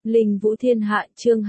Linh Vũ Thiên Hạ chương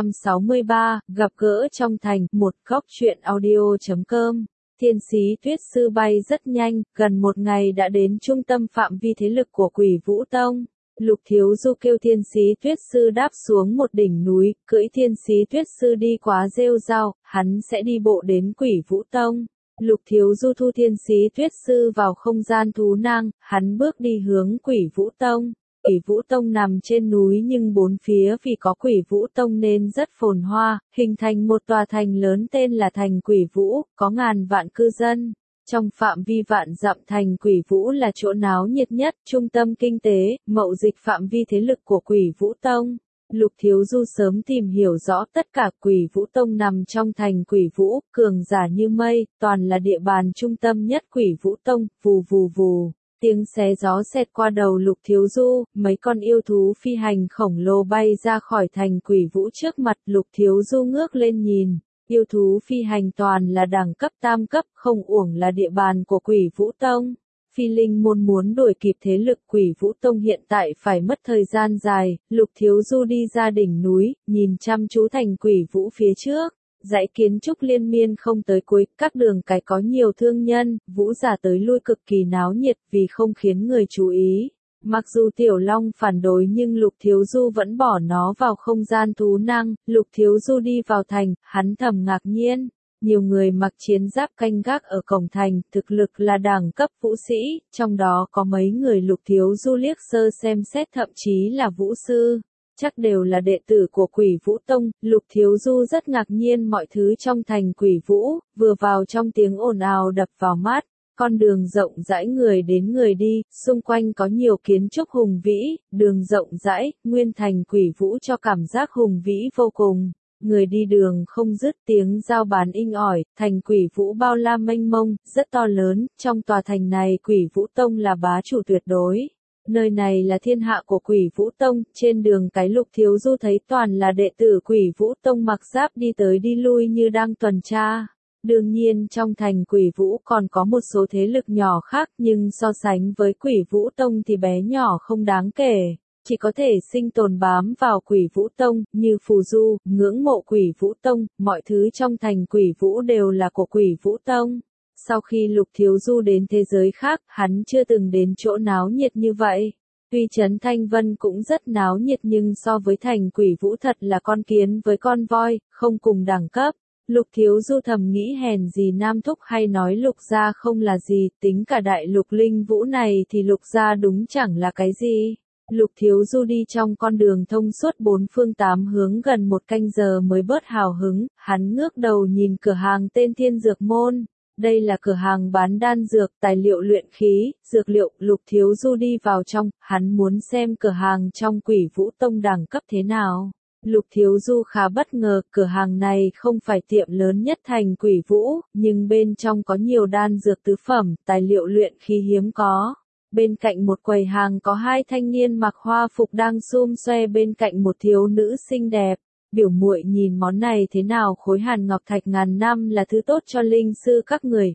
263, gặp gỡ trong thành, một góc truyện audio.com. Thiên Sĩ Tuyết Sư bay rất nhanh, gần một ngày đã đến trung tâm phạm vi thế lực của Quỷ Vũ Tông. Lục Thiếu Du kêu Thiên Sĩ Tuyết Sư đáp xuống một đỉnh núi, cưỡi Thiên Sĩ Tuyết Sư đi qua rêu rao, hắn sẽ đi bộ đến Quỷ Vũ Tông. Lục Thiếu Du thu Thiên Sĩ Tuyết Sư vào không gian thú nang, hắn bước đi hướng Quỷ Vũ Tông. Quỷ Vũ Tông nằm trên núi nhưng bốn phía vì có Quỷ Vũ Tông nên rất phồn hoa, hình thành một tòa thành lớn tên là thành Quỷ Vũ, có ngàn vạn cư dân. Trong phạm vi vạn dặm thành Quỷ Vũ là chỗ náo nhiệt nhất, trung tâm kinh tế, mậu dịch phạm vi thế lực của Quỷ Vũ Tông. Lục Thiếu Du sớm tìm hiểu rõ tất cả Quỷ Vũ Tông nằm trong thành Quỷ Vũ, cường giả như mây, toàn là địa bàn trung tâm nhất Quỷ Vũ Tông, vù vù vù. Tiếng xé gió xẹt qua đầu Lục Thiếu Du, mấy con yêu thú phi hành khổng lồ bay ra khỏi thành Quỷ Vũ trước mặt. Lục Thiếu Du ngước lên nhìn, yêu thú phi hành toàn là đẳng cấp tam cấp, không uổng là địa bàn của Quỷ Vũ Tông. Phi Linh môn muốn đuổi kịp thế lực Quỷ Vũ Tông hiện tại phải mất thời gian dài. Lục Thiếu Du đi ra đỉnh núi, nhìn chăm chú thành Quỷ Vũ phía trước. Dãy kiến trúc liên miên không tới cuối, các đường cái có nhiều thương nhân, vũ giả tới lui cực kỳ náo nhiệt vì không khiến người chú ý. Mặc dù Tiểu Long phản đối nhưng Lục Thiếu Du vẫn bỏ nó vào không gian thú năng. Lục Thiếu Du đi vào thành, hắn thầm ngạc nhiên. Nhiều người mặc chiến giáp canh gác ở cổng thành, thực lực là đẳng cấp vũ sĩ, trong đó có mấy người Lục Thiếu Du liếc sơ xem xét thậm chí là vũ sư. Chắc đều là đệ tử của Quỷ Vũ Tông. Lục Thiếu Du rất ngạc nhiên mọi thứ trong thành Quỷ Vũ, vừa vào trong tiếng ồn ào đập vào mắt, con đường rộng rãi người đến người đi, xung quanh có nhiều kiến trúc hùng vĩ, đường rộng rãi, nguyên thành Quỷ Vũ cho cảm giác hùng vĩ vô cùng. Người đi đường không dứt, tiếng giao bán inh ỏi, thành Quỷ Vũ bao la mênh mông, rất to lớn, trong tòa thành này Quỷ Vũ Tông là bá chủ tuyệt đối. Nơi này là thiên hạ của Quỷ Vũ Tông, trên đường cái Lục Thiếu Du thấy toàn là đệ tử Quỷ Vũ Tông mặc giáp đi tới đi lui như đang tuần tra. Đương nhiên trong thành Quỷ Vũ còn có một số thế lực nhỏ khác nhưng so sánh với Quỷ Vũ Tông thì bé nhỏ không đáng kể. Chỉ có thể sinh tồn bám vào Quỷ Vũ Tông, như phù du, ngưỡng mộ Quỷ Vũ Tông, mọi thứ trong thành Quỷ Vũ đều là của Quỷ Vũ Tông. Sau khi Lục Thiếu Du đến thế giới khác, hắn chưa từng đến chỗ náo nhiệt như vậy. Tuy Trấn Thanh Vân cũng rất náo nhiệt nhưng so với thành Quỷ Vũ thật là con kiến với con voi, không cùng đẳng cấp. Lục Thiếu Du thầm nghĩ hèn gì Nam Thúc hay nói Lục gia không là gì, tính cả đại lục Linh Vũ này thì Lục gia đúng chẳng là cái gì. Lục Thiếu Du đi trong con đường thông suốt bốn phương tám hướng gần một canh giờ mới bớt hào hứng, hắn ngước đầu nhìn cửa hàng tên Thiên Dược Môn. Đây là cửa hàng bán đan dược, tài liệu luyện khí, dược liệu. Lục Thiếu Du đi vào trong, hắn muốn xem cửa hàng trong Quỷ Vũ Tông đẳng cấp thế nào. Lục Thiếu Du khá bất ngờ, cửa hàng này không phải tiệm lớn nhất thành Quỷ Vũ, nhưng bên trong có nhiều đan dược tứ phẩm, tài liệu luyện khí hiếm có. Bên cạnh một quầy hàng có hai thanh niên mặc hoa phục đang xum xoe bên cạnh một thiếu nữ xinh đẹp. Biểu muội nhìn món này thế nào? Khối hàn ngọc thạch ngàn năm là thứ tốt cho linh sư các người.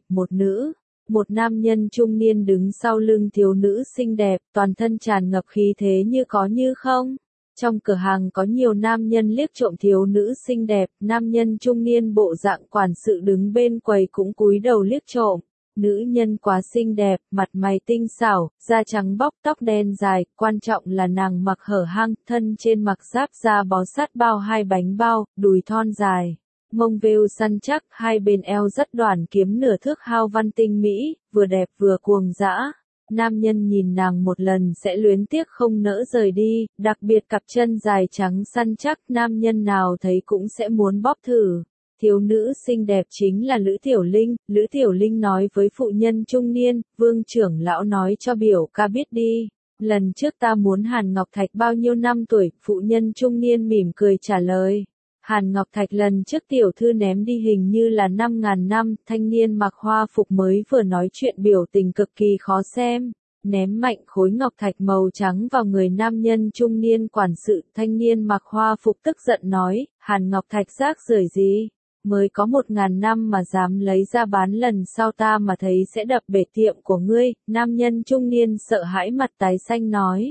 Một nam nhân trung niên đứng sau lưng thiếu nữ xinh đẹp, toàn thân tràn ngập khí thế như có như không. Trong cửa hàng có nhiều nam nhân liếc trộm thiếu nữ xinh đẹp, nam nhân trung niên bộ dạng quản sự đứng bên quầy cũng cúi đầu liếc trộm. Nữ nhân quá xinh đẹp, mặt mày tinh xảo, da trắng bóc tóc đen dài, quan trọng là nàng mặc hở hang, thân trên mặc giáp da bó sát bao hai bánh bao, đùi thon dài, mông vêu săn chắc, hai bên eo rất đoản kiếm nửa thước hao văn tinh mỹ, vừa đẹp vừa cuồng dã. Nam nhân nhìn nàng một lần sẽ luyến tiếc không nỡ rời đi, đặc biệt cặp chân dài trắng săn chắc, nam nhân nào thấy cũng sẽ muốn bóp thử. Thiếu nữ xinh đẹp chính là Lữ Tiểu Linh. Lữ Tiểu Linh nói với phụ nhân trung niên, Vương trưởng lão nói cho biểu ca biết đi. Lần trước ta muốn hàn ngọc thạch bao nhiêu năm tuổi? Phụ nhân trung niên mỉm cười trả lời. Hàn ngọc thạch lần trước tiểu thư ném đi hình như là 5.000 năm. Thanh niên mặc hoa phục mới vừa nói chuyện biểu tình cực kỳ khó xem. Ném mạnh khối ngọc thạch màu trắng vào người nam nhân trung niên quản sự. Thanh niên mặc hoa phục tức giận nói, hàn ngọc thạch rác rưởi gì? Mới có 1.000 năm mà dám lấy ra bán, lần sau ta mà thấy sẽ đập bể tiệm của ngươi. Nam nhân trung niên sợ hãi mặt tái xanh nói.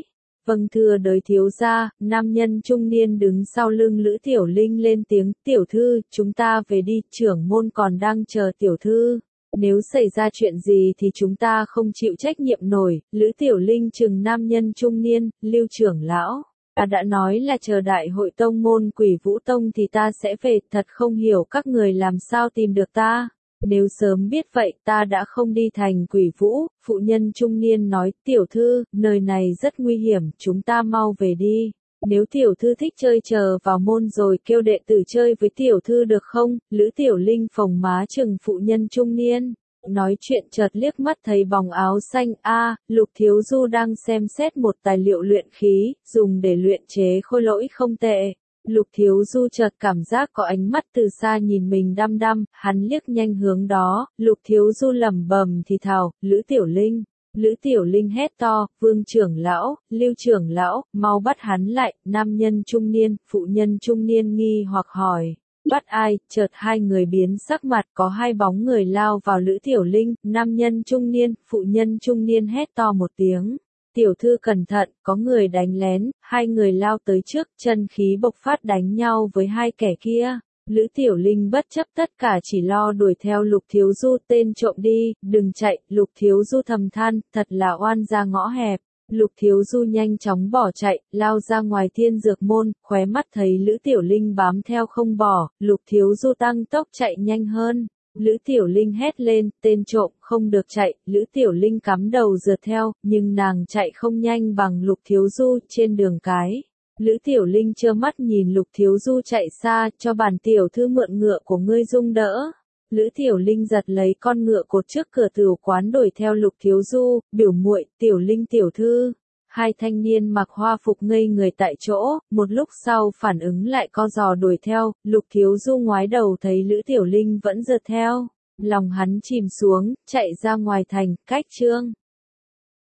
Vâng thưa đới thiếu gia, nam nhân trung niên đứng sau lưng Lữ Tiểu Linh lên tiếng, tiểu thư, chúng ta về đi, trưởng môn còn đang chờ tiểu thư. Nếu xảy ra chuyện gì thì chúng ta không chịu trách nhiệm nổi. Lữ Tiểu Linh trừng nam nhân trung niên, Lưu trưởng lão. Đã nói là chờ đại hội tông môn Quỷ Vũ Tông thì ta sẽ về, thật không hiểu các người làm sao tìm được ta. Nếu sớm biết vậy ta đã không đi thành Quỷ Vũ. Phụ nhân trung niên nói, tiểu thư, nơi này rất nguy hiểm, chúng ta mau về đi. Nếu tiểu thư thích chơi chờ vào môn rồi kêu đệ tử chơi với tiểu thư được không? Lữ Tiểu Linh phồng má trừng phụ nhân trung niên. Nói chuyện chợt liếc mắt thấy bóng áo xanh Lục Thiếu Du đang xem xét một tài liệu luyện khí, dùng để luyện chế khôi lỗi không tệ. Lục Thiếu Du chợt cảm giác có ánh mắt từ xa nhìn mình đăm đăm, hắn liếc nhanh hướng đó, Lục Thiếu Du lẩm bẩm thì thào, Lữ Tiểu Linh. Lữ Tiểu Linh hét to, Vương trưởng lão, Lưu trưởng lão, mau bắt hắn lại, nam nhân trung niên, phụ nhân trung niên nghi hoặc hỏi. Bắt ai, chợt hai người biến sắc mặt, có hai bóng người lao vào Lữ Tiểu Linh, nam nhân trung niên, phụ nhân trung niên hét to một tiếng. Tiểu thư cẩn thận, có người đánh lén, hai người lao tới trước, chân khí bộc phát đánh nhau với hai kẻ kia. Lữ Tiểu Linh bất chấp tất cả chỉ lo đuổi theo Lục Thiếu Du, tên trộm đi, đừng chạy, Lục Thiếu Du thầm than, thật là oan ra ngõ hẹp. Lục Thiếu Du nhanh chóng bỏ chạy, lao ra ngoài Thiên Dược Môn, khóe mắt thấy Lữ Tiểu Linh bám theo không bỏ, Lục Thiếu Du tăng tốc chạy nhanh hơn. Lữ Tiểu Linh hét lên, tên trộm, không được chạy, Lữ Tiểu Linh cắm đầu rượt theo, nhưng nàng chạy không nhanh bằng Lục Thiếu Du trên đường cái. Lữ Tiểu Linh trơ mắt nhìn Lục Thiếu Du chạy xa, cho bản tiểu thư mượn ngựa của ngươi dung đỡ. Lữ Tiểu Linh giật lấy con ngựa cột trước cửa tửu quán đuổi theo Lục Thiếu Du, biểu muội, Tiểu Linh tiểu thư. Hai thanh niên mặc hoa phục ngây người tại chỗ, một lúc sau phản ứng lại co giò đuổi theo, Lục Thiếu Du ngoái đầu thấy Lữ Tiểu Linh vẫn rượt theo. Lòng hắn chìm xuống, chạy ra ngoài thành, cách chương.